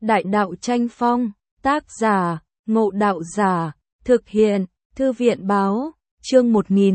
Đại đạo tranh phong, tác giả, Ngộ Đạo Giả, thực hiện, Thư viện báo, chương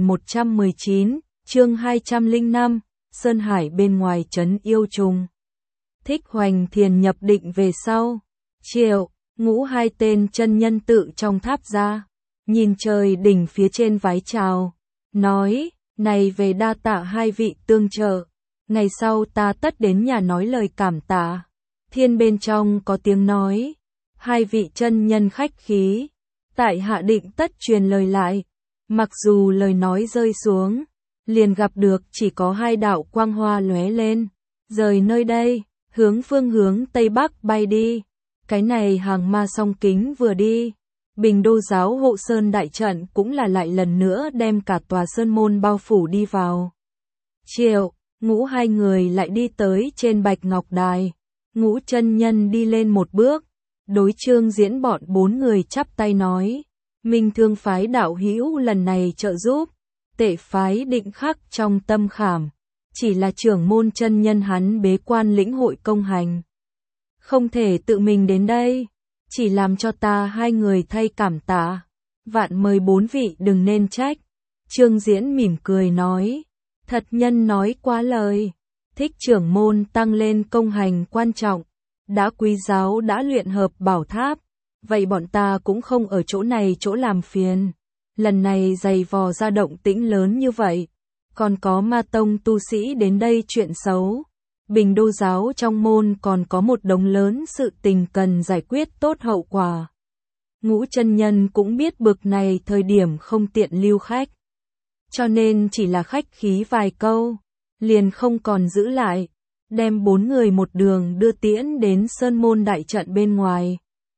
1119, chương 205, Sơn Hải bên ngoài trấn yêu trùng. Thích Hoành Thiền nhập định về sau, Triệu, Ngũ hai tên chân nhân tự trong tháp ra, nhìn trời đỉnh phía trên vái chào, nói, này về đa tạ hai vị tương trợ, ngày sau ta tất đến nhà nói lời cảm tạ. Thiên bên trong có tiếng nói, hai vị chân nhân khách khí, tại hạ định tất truyền lời lại, mặc dù lời nói rơi xuống, liền gặp được chỉ có hai đạo quang hoa lóe lên, rời nơi đây, hướng phương hướng Tây Bắc bay đi, cái này hàng ma song kính vừa đi, Bình Đô giáo hộ sơn đại trận cũng là lại lần nữa đem cả tòa sơn môn bao phủ đi vào. Triệu, Ngũ hai người lại đi tới trên Bạch Ngọc Đài. Ngũ chân nhân đi lên một bước, đối Trương Diễn bọn bốn người chắp tay nói, Minh Thương phái đạo hữu lần này trợ giúp, Tệ phái định khắc trong tâm khảm, chỉ là trưởng môn chân nhân hắn bế quan lĩnh hội công hành, không thể tự mình đến đây, chỉ làm cho ta hai người thay cảm tạ, vạn mời bốn vị đừng nên trách. Trương Diễn mỉm cười nói, thật nhân nói quá lời. Thích trưởng môn tăng lên công hành quan trọng, đã quý giáo đã luyện hợp bảo tháp, vậy bọn ta cũng không ở chỗ này chỗ làm phiền. Lần này dày vò ra động tĩnh lớn như vậy, còn có ma tông tu sĩ đến đây chuyện xấu. Bình Đô giáo trong môn còn có một đống lớn sự tình cần giải quyết tốt hậu quả. Ngũ chân nhân cũng biết bực này thời điểm không tiện lưu khách, cho nên chỉ là khách khí vài câu, liền không còn giữ lại, đem bốn người một đường đưa tiễn đến sơn môn đại trận bên ngoài.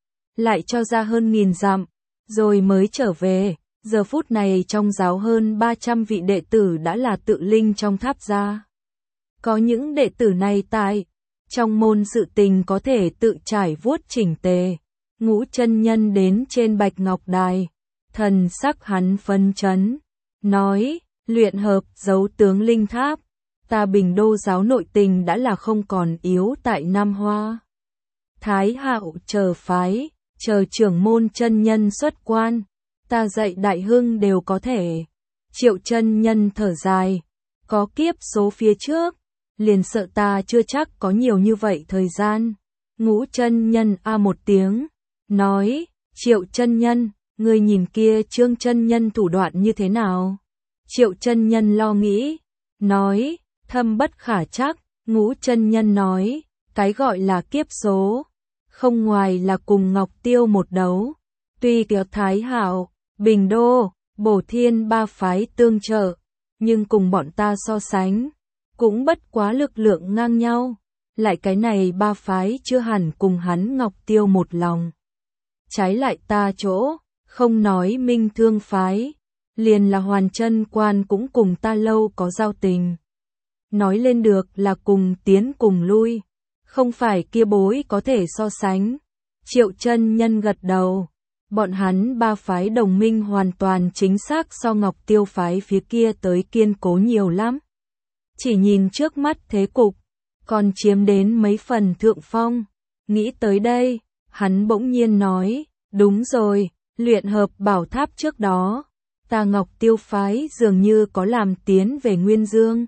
Lại cho ra hơn 1000 dặm, rồi mới trở về, giờ phút này trong giáo hơn 300 vị đệ tử đã là tự linh trong tháp ra. Có những đệ tử này tại, trong môn sự tình có thể tự trải vuốt chỉnh tề. Ngũ chân nhân đến trên Bạch Ngọc Đài, thần sắc hắn phấn chấn, nói, luyện hợp dấu tướng linh tháp. Ta Bình Đô giáo nội tình đã là không còn yếu tại Nam Hoa. Thái Hạo chờ phái, chờ trưởng môn chân nhân xuất quan, ta dạy đại hưng đều có thể. Triệu chân nhân thở dài, có kiếp số phía trước, liền sợ ta chưa chắc có nhiều như vậy thời gian. Ngũ chân nhân a một tiếng, nói, Triệu chân nhân, ngươi nhìn kia Trương chân nhân thủ đoạn như thế nào? Triệu chân nhân lo nghĩ, nói, thâm bất khả chắc. Ngũ chân nhân nói, cái gọi là kiếp số, không ngoài là cùng Ngọc Tiêu một đấu, tuy kéo Thái Hạo, Bình Đô, Bổ Thiên ba phái tương trợ, nhưng cùng bọn ta so sánh, cũng bất quá lực lượng ngang nhau, lại cái này ba phái chưa hẳn cùng hắn Ngọc Tiêu một lòng. Trái lại ta chỗ, không nói Minh Thương phái, liền là Hoàn Chân quan cũng cùng ta lâu có giao tình. Nói lên được là cùng tiến cùng lui, không phải kia bối có thể so sánh. Triệu chân nhân gật đầu, bọn hắn ba phái đồng minh hoàn toàn chính xác so Ngọc Tiêu phái phía kia tới kiên cố nhiều lắm. Chỉ nhìn trước mắt thế cục, còn chiếm đến mấy phần thượng phong. Nghĩ tới đây, hắn bỗng nhiên nói, đúng rồi, luyện hợp bảo tháp trước đó, ta Ngọc Tiêu phái dường như có làm tiến về Nguyên Dương.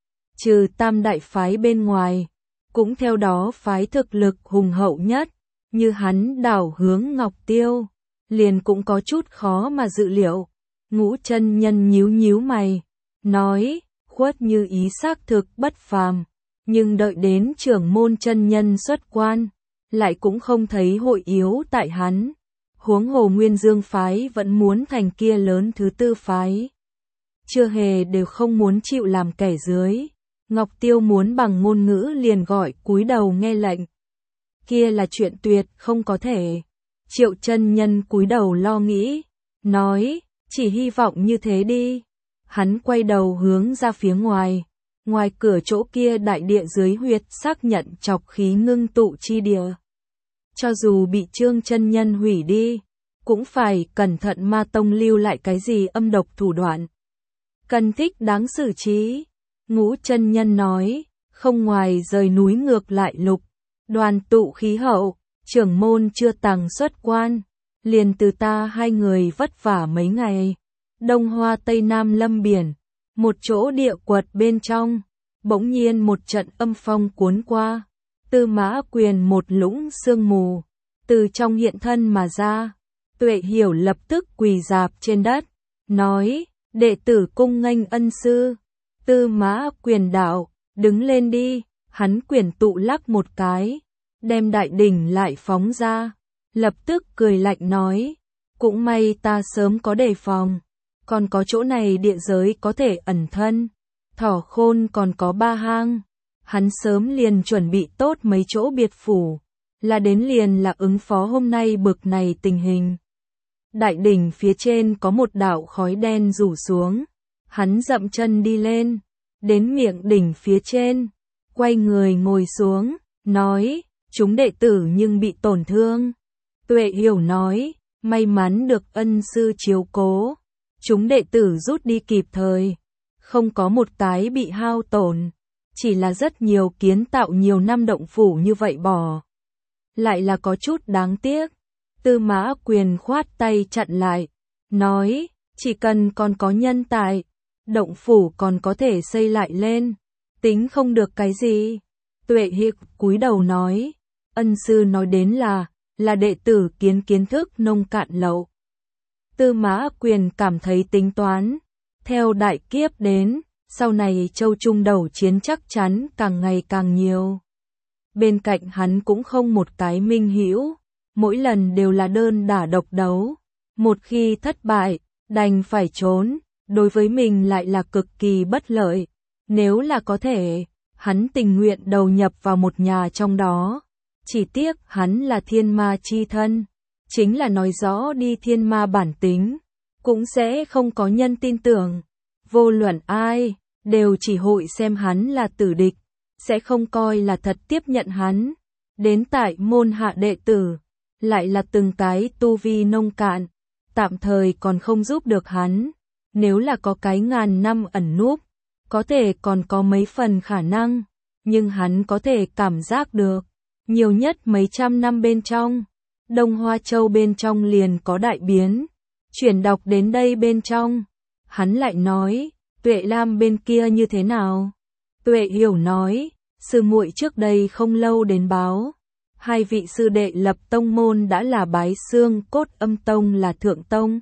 Trừ tam đại phái bên ngoài, cũng theo đó phái thực lực hùng hậu nhất, như hắn đảo hướng Ngọc Tiêu, liền cũng có chút khó mà dự liệu. Ngũ chân nhân nhíu nhíu mày, nói, khuất như ý xác thực bất phàm, nhưng đợi đến trưởng môn chân nhân xuất quan, lại cũng không thấy hội yếu tại hắn. Huống hồ Nguyên Dương phái vẫn muốn thành kia lớn thứ tư phái, chưa hề đều không muốn chịu làm kẻ dưới. Ngọc Tiêu muốn bằng ngôn ngữ liền gọi cúi đầu nghe lệnh, kia là chuyện tuyệt không có thể. Triệu chân nhân cúi đầu lo nghĩ, nói, chỉ hy vọng như thế đi. Hắn quay đầu hướng ra phía ngoài, ngoài cửa chỗ kia đại địa dưới huyệt xác nhận chọc khí ngưng tụ chi địa. Cho dù bị Trương chân nhân hủy đi, cũng phải cẩn thận ma tông lưu lại cái gì âm độc thủ đoạn. Cần thích đáng xử trí. Ngũ chân nhân nói, không ngoài rời núi ngược lại lục, đoàn tụ khí hậu, trưởng môn chưa tàng xuất quan, liền từ ta hai người vất vả mấy ngày. Đông Hoa Tây Nam lâm biển, một chỗ địa quật bên trong, bỗng nhiên một trận âm phong cuốn qua. Tư Mã Quyền một lũng sương mù, từ trong hiện thân mà ra. Tuệ Hiểu lập tức quỳ rạp trên đất, nói, đệ tử cung nghênh ân sư. Tư Mã Quyền đạo, đứng lên đi, hắn quyền tụ lắc một cái, đem đại đỉnh lại phóng ra, lập tức cười lạnh nói, cũng may ta sớm có đề phòng, còn có chỗ này địa giới có thể ẩn thân, Thỏ Khôn còn có 3 hang, hắn sớm liền chuẩn bị tốt mấy chỗ biệt phủ, là đến liền là ứng phó hôm nay bực này tình hình. Đại đỉnh phía trên có một đạo khói đen rủ xuống, hắn dậm chân đi lên, đến miệng đỉnh phía trên, quay người ngồi xuống, nói, chúng đệ tử nhưng bị tổn thương. Tuệ Hiểu nói, may mắn được ân sư chiếu cố, chúng đệ tử rút đi kịp thời, không có một cái bị hao tổn, chỉ là rất nhiều kiến tạo nhiều năm động phủ như vậy bỏ. Lại là có chút đáng tiếc. Tư Mã Quyền khoát tay chặn lại, nói, chỉ cần còn có nhân tài, động phủ còn có thể xây lại lên, tính không được cái gì. Tuệ Hiệp cúi đầu nói, ân sư nói đến là đệ tử kiến thức nông cạn lậu. Tư Mã Quyền cảm thấy tính toán, theo đại kiếp đến, sau này châu Trung đầu chiến chắc chắn càng ngày càng nhiều. Bên cạnh hắn cũng không một cái minh hữu, mỗi lần đều là đơn đả độc đấu, một khi thất bại, đành phải trốn, đối với mình lại là cực kỳ bất lợi. Nếu là có thể, hắn tình nguyện đầu nhập vào một nhà trong đó. Chỉ tiếc hắn là thiên ma chi thân, chính là nói rõ đi thiên ma bản tính, cũng sẽ không có nhân tin tưởng. Vô luận ai, đều chỉ hội xem hắn là tử địch, sẽ không coi là thật tiếp nhận hắn. Đến tại môn hạ đệ tử, lại là từng cái tu vi nông cạn, tạm thời còn không giúp được hắn. Nếu là có cái ngàn năm ẩn núp, có thể còn có mấy phần khả năng, nhưng hắn có thể cảm giác được, nhiều nhất mấy trăm năm bên trong, Đông Hoa Châu bên trong liền có đại biến. Chuyển đọc đến đây bên trong, hắn lại nói, Tuệ Lam bên kia như thế nào? Tuệ Hiểu nói, sư muội trước đây không lâu đến báo, hai vị sư đệ lập tông môn đã là bái xương cốt âm tông là thượng tông.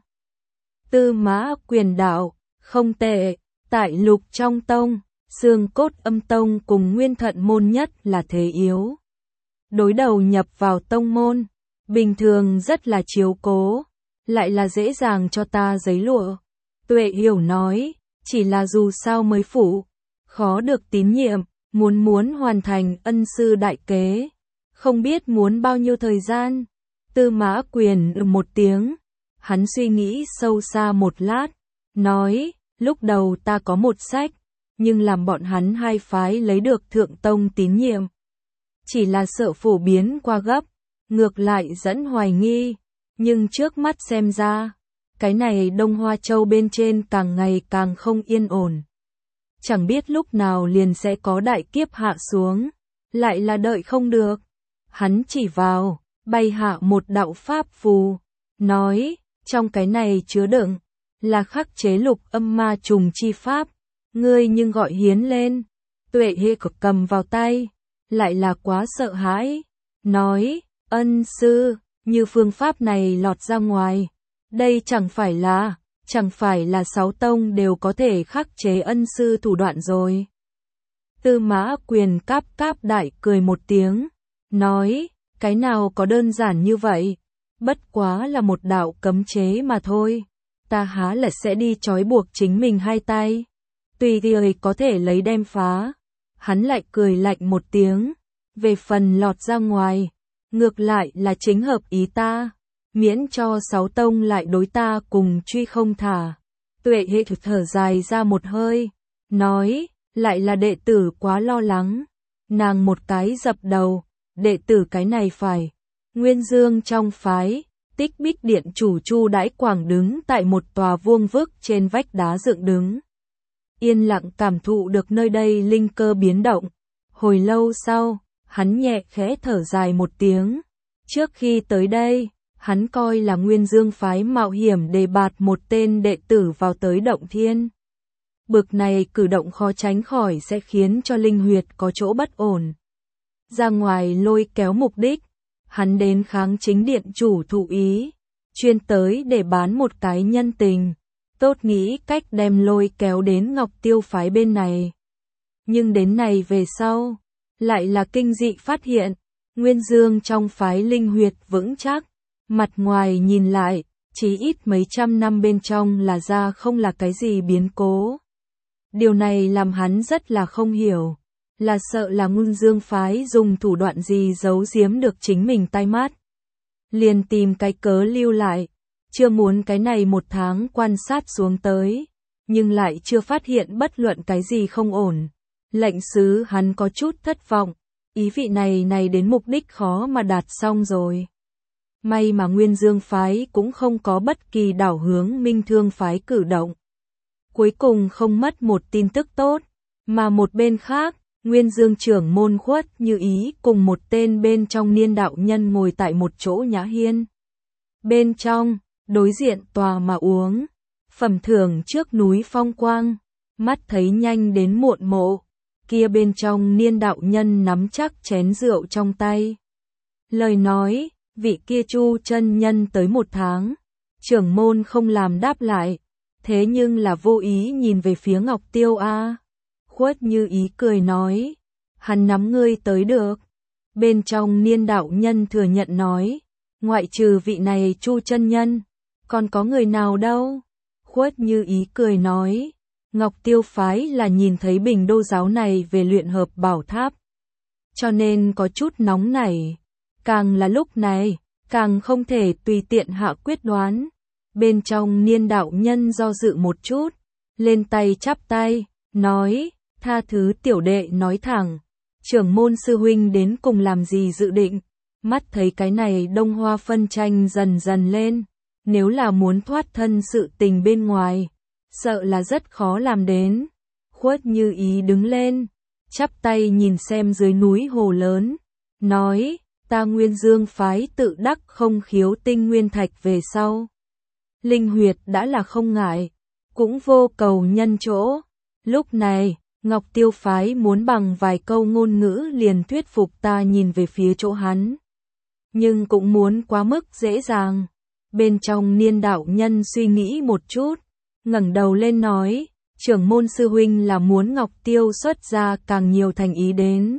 Tư Mã Quyền đạo, không tệ, tại lục trong tông, xương cốt âm tông cùng nguyên thận môn nhất là thế yếu. Đối đầu nhập vào tông môn, bình thường rất là chiếu cố, lại là dễ dàng cho ta giấy lụa. Tuệ Hiểu nói, chỉ là dù sao mới phủ, khó được tín nhiệm, muốn hoàn thành ân sư đại kế, không biết muốn bao nhiêu thời gian. Tư Mã Quyền một tiếng, hắn suy nghĩ sâu xa một lát, nói, lúc đầu ta có một sách, nhưng làm bọn hắn hai phái lấy được thượng tông tín nhiệm. Chỉ là sợ phổ biến qua gấp, ngược lại dẫn hoài nghi, nhưng trước mắt xem ra, cái này Đông Hoa Châu bên trên càng ngày càng không yên ổn. Chẳng biết lúc nào liền sẽ có đại kiếp hạ xuống, lại là đợi không được. Hắn chỉ vào, bay hạ một đạo pháp phù, nói, trong cái này chứa đựng, là khắc chế lục âm ma trùng chi pháp, ngươi nhưng gọi hiến lên. Tuệ Hệ cầm vào tay, lại là quá sợ hãi, nói, ân sư, như phương pháp này lọt ra ngoài, đây chẳng phải là 6 tông đều có thể khắc chế ân sư thủ đoạn rồi. Tư Mã Quyền cáp đại cười một tiếng, nói, cái nào có đơn giản như vậy, bất quá là một đạo cấm chế mà thôi, ta há là sẽ đi trói buộc chính mình hai tay, tùy người có thể lấy đem phá. Hắn lại cười lạnh một tiếng, về phần lọt ra ngoài, ngược lại là chính hợp ý ta, miễn cho 6 tông lại đối ta cùng truy không thả. Tuệ Hệ thở dài ra một hơi, nói, lại là đệ tử quá lo lắng. Nàng một cái dập đầu, đệ tử cái này phải. Nguyên Dương trong phái, Tích Bích Điện chủ Chu Đãi Quảng đứng tại một tòa vuông vức trên vách đá dựng đứng. Yên lặng cảm thụ được nơi đây linh cơ biến động. Hồi lâu sau, hắn nhẹ khẽ thở dài một tiếng, Trước khi tới đây, hắn coi là Nguyên Dương phái mạo hiểm đề bạt một tên đệ tử vào tới Động Thiên. Bực này cử động khó tránh khỏi sẽ khiến cho linh huyệt có chỗ bất ổn. Ra ngoài lôi kéo mục đích, hắn đến kháng chính điện chủ thụ ý, chuyên tới để bán một cái nhân tình, tốt nghĩ cách đem lôi kéo đến Ngọc Tiêu phái bên này. Nhưng đến này về sau, lại là kinh dị phát hiện, Nguyên Dương trong phái linh huyệt vững chắc, mặt ngoài nhìn lại, chỉ ít mấy trăm năm bên trong là ra không là cái gì biến cố. Điều này làm hắn rất là không hiểu, là sợ là Nguyên Dương phái dùng thủ đoạn gì giấu giếm được chính mình tai mắt. Liền tìm cái cớ lưu lại, chưa muốn cái này một tháng quan sát xuống tới, nhưng lại chưa phát hiện bất luận cái gì không ổn. Lệnh sứ hắn có chút thất vọng, ý vị này đến mục đích khó mà đạt xong rồi. May mà Nguyên Dương phái cũng không có bất kỳ đảo hướng Minh Thương phái cử động. Cuối cùng không mất một tin tức tốt, mà một bên khác, Nguyên Dương trưởng môn Khuất Như Ý cùng một tên bên trong niên đạo nhân ngồi tại một chỗ nhã hiên. Bên trong, đối diện tòa mà uống, phẩm thưởng trước núi phong quang, mắt thấy nhanh đến muộn mộ, kia bên trong niên đạo nhân nắm chắc chén rượu trong tay. Lời nói, vị kia Chu chân nhân tới một tháng, trưởng môn không làm đáp lại, thế nhưng là vô ý nhìn về phía Ngọc Tiêu a. Khuất Như Ý cười nói, hắn nắm ngươi tới được. Bên trong niên đạo nhân thừa nhận nói, ngoại trừ vị này Chu chân nhân, còn có người nào đâu? Khuất Như Ý cười nói, Ngọc Tiêu phái là nhìn thấy Bình Đô giáo này về luyện hợp bảo tháp, cho nên có chút nóng nảy, càng là lúc này, càng không thể tùy tiện hạ quyết đoán. Bên trong niên đạo nhân do dự một chút, lên tay chắp tay, nói, tha thứ tiểu đệ nói thẳng, trưởng môn sư huynh đến cùng làm gì dự định. Mắt thấy cái này Đông Hoa phân tranh dần dần lên, nếu là muốn thoát thân sự tình bên ngoài, sợ là rất khó làm đến. Khuất Như Ý đứng lên, chắp tay nhìn xem dưới núi hồ lớn, nói, ta Nguyên Dương phái tự đắc không khiếu tinh nguyên thạch về sau. Linh huyệt đã là không ngại, cũng vô cầu nhân chỗ. Lúc này, Ngọc Tiêu phái muốn bằng vài câu ngôn ngữ liền thuyết phục ta nhìn về phía chỗ hắn. Nhưng cũng muốn quá mức dễ dàng. Bên trong niên đạo nhân suy nghĩ một chút, ngẩng đầu lên nói, trưởng môn sư huynh là muốn Ngọc Tiêu xuất ra càng nhiều thành ý đến.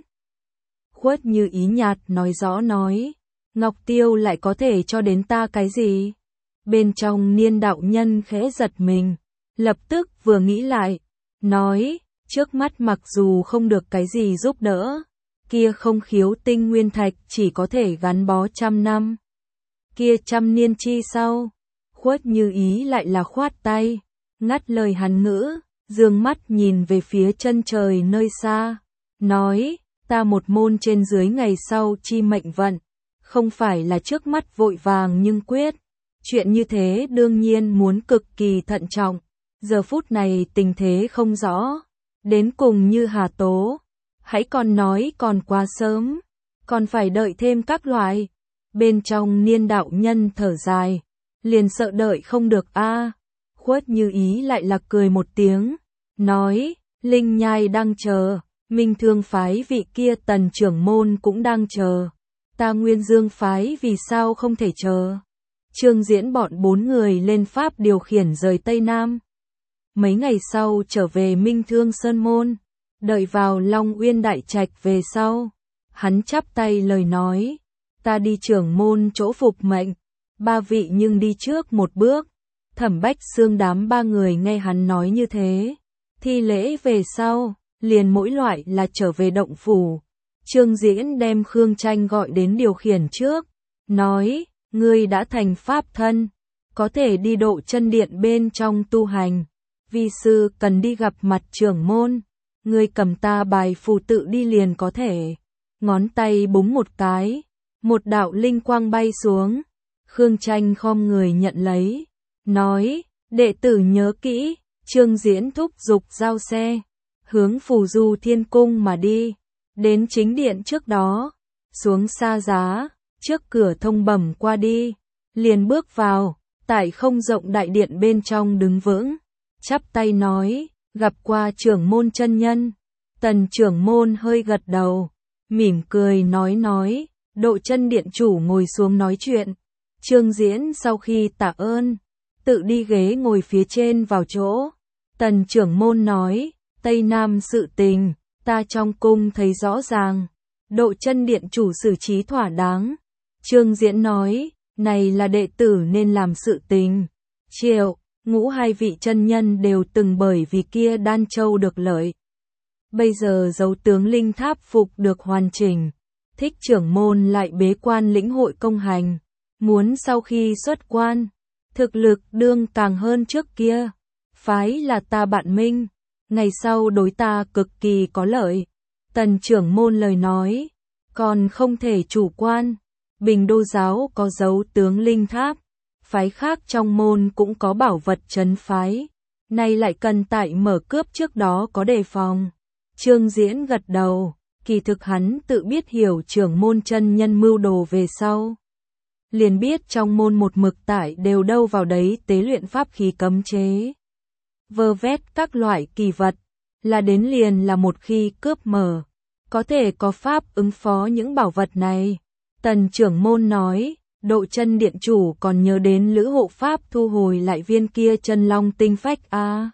Khuất Như Ý nhạt nói rõ nói, Ngọc Tiêu lại có thể cho đến ta cái gì? Bên trong niên đạo nhân khẽ giật mình, lập tức vừa nghĩ lại, nói, trước mắt mặc dù không được cái gì giúp đỡ, kia không khiếu tinh nguyên thạch chỉ có thể gắn bó 100 năm. Kia 100 niên chi sau, Khuất Như Ý lại là khoát tay, ngắt lời hắn ngữ, dương mắt nhìn về phía chân trời nơi xa, nói, ta một môn trên dưới ngày sau chi mệnh vận, không phải là trước mắt vội vàng nhưng quyết. Chuyện như thế đương nhiên muốn cực kỳ thận trọng, giờ phút này tình thế không rõ, đến cùng như hà tố, hãy còn nói còn quá sớm, còn phải đợi thêm các loại. Bên trong niên đạo nhân thở dài, liền sợ đợi không được a. Khuất Như Ý lại là cười một tiếng, nói, Linh Nhai đang chờ, Minh Thương phái vị kia Tần trưởng môn cũng đang chờ, ta Nguyên Dương phái vì sao không thể chờ. Trương Diễn bọn 4 người lên pháp điều khiển rời Tây Nam. Mấy ngày sau trở về Minh Thương Sơn Môn, đợi vào Long Uyên Đại Trạch về sau, hắn chắp tay lời nói, ta đi trưởng môn chỗ phục mệnh, 3 vị nhưng đi trước một bước. Thẩm Bách Xương đám 3 người nghe hắn nói như thế, thi lễ về sau, liền mỗi loại là trở về động phủ. Trương Diễn đem Khương Tranh gọi đến điều khiển trước, nói, ngươi đã thành pháp thân, có thể đi độ chân điện bên trong tu hành. Vi sư cần đi gặp mặt trưởng môn, ngươi cầm ta bài phù tự đi liền có thể. Ngón tay búng một cái, một đạo linh quang bay xuống. Khương Tranh khom người nhận lấy, nói, đệ tử nhớ kỹ. Trương Diễn thúc giục giao xe, hướng Phù Du Thiên Cung mà đi. Đến chính điện trước đó, xuống xa giá, trước cửa thông bẩm qua đi, liền bước vào, tại không rộng đại điện bên trong đứng vững, chắp tay nói, gặp qua trưởng môn chân nhân. Tần trưởng môn hơi gật đầu, mỉm cười nói, Độ Chân điện chủ ngồi xuống nói chuyện. Trương Diễn sau khi tạ ơn, tự đi ghế ngồi phía trên vào chỗ. Tần trưởng môn nói, Tây Nam sự tình, ta trong cung thấy rõ ràng, Độ Chân điện chủ xử trí thỏa đáng. Trương Diễn nói, này là đệ tử nên làm sự tình. Triệu, Ngũ hai vị chân nhân đều từng bởi vì kia Đan Châu được lợi. Bây giờ dấu tướng linh tháp phục được hoàn chỉnh, Thích trưởng môn lại bế quan lĩnh hội công hành, muốn sau khi xuất quan, thực lực đương càng hơn trước kia. Phái là ta bạn minh, ngày sau đối ta cực kỳ có lợi. Tần trưởng môn lời nói, còn không thể chủ quan. Bình Đô giáo có dấu tướng linh tháp, phái khác trong môn cũng có bảo vật trấn phái, nay lại cần tại mở cướp trước đó có đề phòng. Trương Diễn gật đầu, kỳ thực hắn tự biết hiểu trưởng môn chân nhân mưu đồ về sau. Liền biết trong môn một mực tại đều đâu vào đấy tế luyện pháp khí cấm chế. Vơ vét các loại kỳ vật, là đến liền là một khi cướp mở, có thể có pháp ứng phó những bảo vật này. Tần trưởng môn nói, Độ Chân điện chủ còn nhớ đến Lữ hộ pháp thu hồi lại viên kia chân long tinh phách à?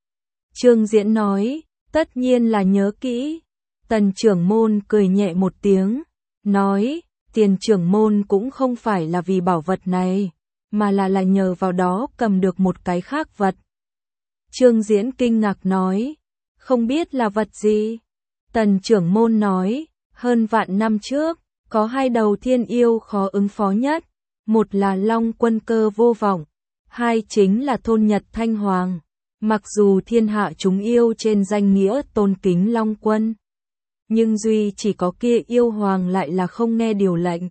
Trương Diễn nói, tất nhiên là nhớ kỹ. Tần trưởng môn cười nhẹ một tiếng, nói, tiền trưởng môn cũng không phải là vì bảo vật này, mà là nhờ vào đó cầm được một cái khác vật. Trương Diễn kinh ngạc nói, không biết là vật gì. Tần trưởng môn nói, hơn vạn năm trước, có hai đầu thiên yêu khó ứng phó nhất, một là Long Quân Cơ Vô Vọng, hai chính là Thôn Nhật Thanh Hoàng. Mặc dù thiên hạ chúng yêu trên danh nghĩa tôn kính Long Quân, nhưng duy chỉ có kia yêu hoàng lại là không nghe điều lệnh.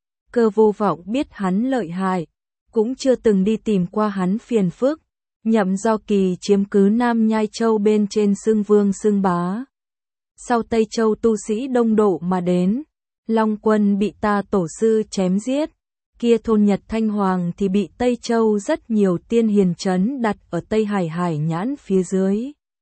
Cơ Vô Vọng biết hắn lợi hại, cũng chưa từng đi tìm qua hắn phiền phức. Nhậm Do Kỳ chiếm cứ Nam Nhai Châu bên trên xưng vương xưng bá. Sau Tây Châu tu sĩ đông độ mà đến, Long Quân bị ta tổ sư chém giết, kia Thôn Nhật Thanh Hoàng thì bị Tây Châu rất nhiều tiên hiền trấn đặt ở Tây Hải Hải Nhãn phía dưới.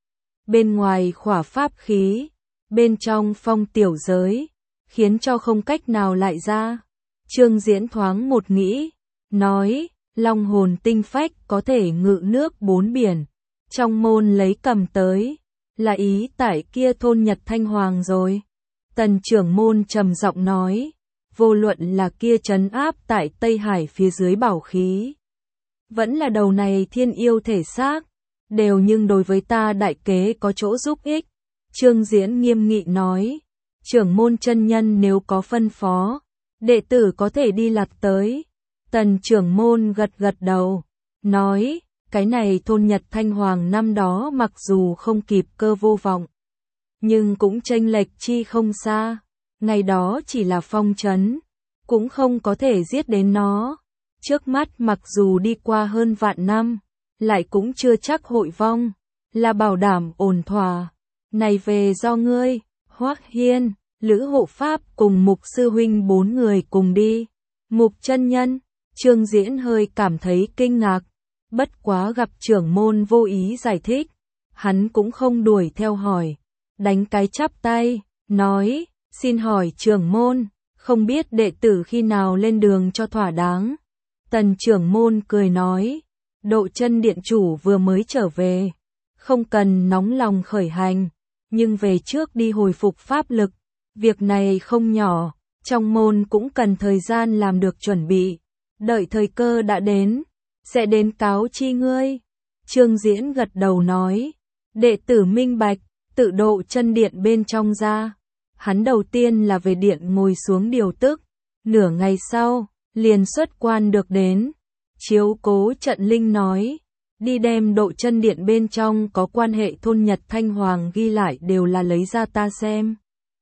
Bên ngoài khỏa pháp khí, bên trong phong tiểu giới, khiến cho không cách nào lại ra. Trương Diễn thoáng một nghĩ, nói, Long hồn tinh phách có thể ngự nước bốn biển, trong môn lấy cầm tới, là ý tại kia Thôn Nhật Thanh Hoàng rồi. Tần trưởng môn trầm giọng nói, vô luận là kia trấn áp tại Tây Hải phía dưới bảo khí, vẫn là đầu này thiên yêu thể xác, đều nhưng đối với ta đại kế có chỗ giúp ích. Trương Diễn nghiêm nghị nói, trưởng môn chân nhân nếu có phân phó, đệ tử có thể đi lạc tới. Tần trưởng môn gật đầu, nói, cái này Thôn Nhật Thanh Hoàng năm đó mặc dù không kịp Cơ Vô Vọng, nhưng cũng chênh lệch chi không xa, ngày đó chỉ là phong trấn, cũng không có thể giết đến nó. Trước mắt mặc dù đi qua hơn vạn năm, lại cũng chưa chắc hội vong, là bảo đảm ổn thỏa. Này về do ngươi, Hoắc Hiên, Lữ hộ pháp cùng Mục sư huynh 4 người cùng đi. Mục chân nhân, Trương Diễn hơi cảm thấy kinh ngạc, bất quá gặp trưởng môn vô ý giải thích, hắn cũng không đuổi theo hỏi, đánh cái chắp tay, nói, xin hỏi trưởng môn, không biết đệ tử khi nào lên đường cho thỏa đáng. Tần trưởng môn cười nói, Độ Chân điện chủ vừa mới trở về, không cần nóng lòng khởi hành, nhưng về trước đi hồi phục pháp lực, việc này không nhỏ, trong môn cũng cần thời gian làm được chuẩn bị, đợi thời cơ đã đến, sẽ đến cáo chi ngươi. Trương Diễn gật đầu nói, đệ tử minh bạch, tự Độ Chân điện bên trong ra. Hắn đầu tiên là về điện ngồi xuống điều tức, nửa ngày sau, liền xuất quan được đến. Chiếu Cố Trận Linh nói, đi đem Độ Chân điện bên trong có quan hệ Thôn Nhật Thanh Hoàng ghi lại đều là lấy ra ta xem.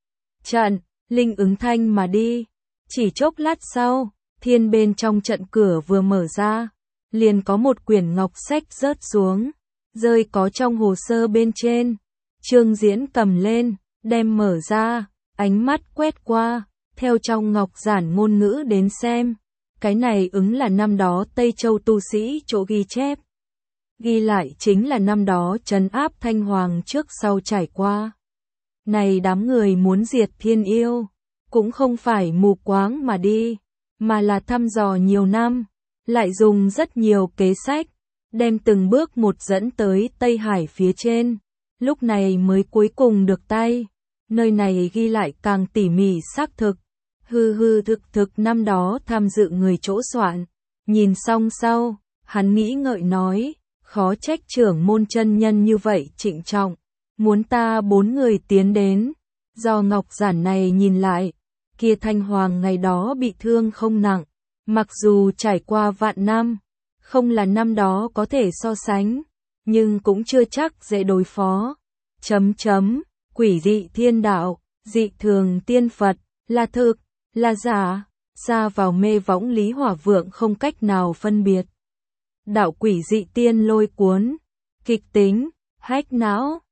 Trận, Linh ứng thanh mà đi, chỉ chốc lát sau, thiên bên trong trận cửa vừa mở ra, liền có một quyển ngọc sách rớt xuống, rơi có trong hồ sơ bên trên. Trương Diễn cầm lên, đem mở ra, ánh mắt quét qua, Theo trong ngọc giản ngôn ngữ đến xem, cái này ứng là năm đó Tây Châu tu sĩ chỗ ghi chép. Ghi lại chính là năm đó trấn áp Thanh Hoàng trước sau trải qua. Này đám người muốn diệt thiên yêu, cũng không phải mù quáng mà đi, mà là thăm dò nhiều năm, lại dùng rất nhiều kế sách, đem từng bước một dẫn tới Tây Hải phía trên, lúc này mới cuối cùng được tay. Nơi này ghi lại càng tỉ mỉ xác thực, thực năm đó tham dự người chỗ soạn, nhìn xong sau, hắn nghĩ ngợi nói, khó trách trưởng môn chân nhân như vậy trịnh trọng, muốn ta 4 người tiến đến, do ngọc giản này nhìn lại, kia Thanh Hoàng ngày đó bị thương không nặng, mặc dù trải qua vạn năm, không là năm đó có thể so sánh, nhưng cũng chưa chắc dễ đối phó. Quỷ dị thiên đạo, dị thường tiên Phật, là thực, là giả, ra vào mê võng Lý Hỏa Vượng không cách nào phân biệt. Đạo quỷ dị tiên lôi cuốn, kịch tính, hách não,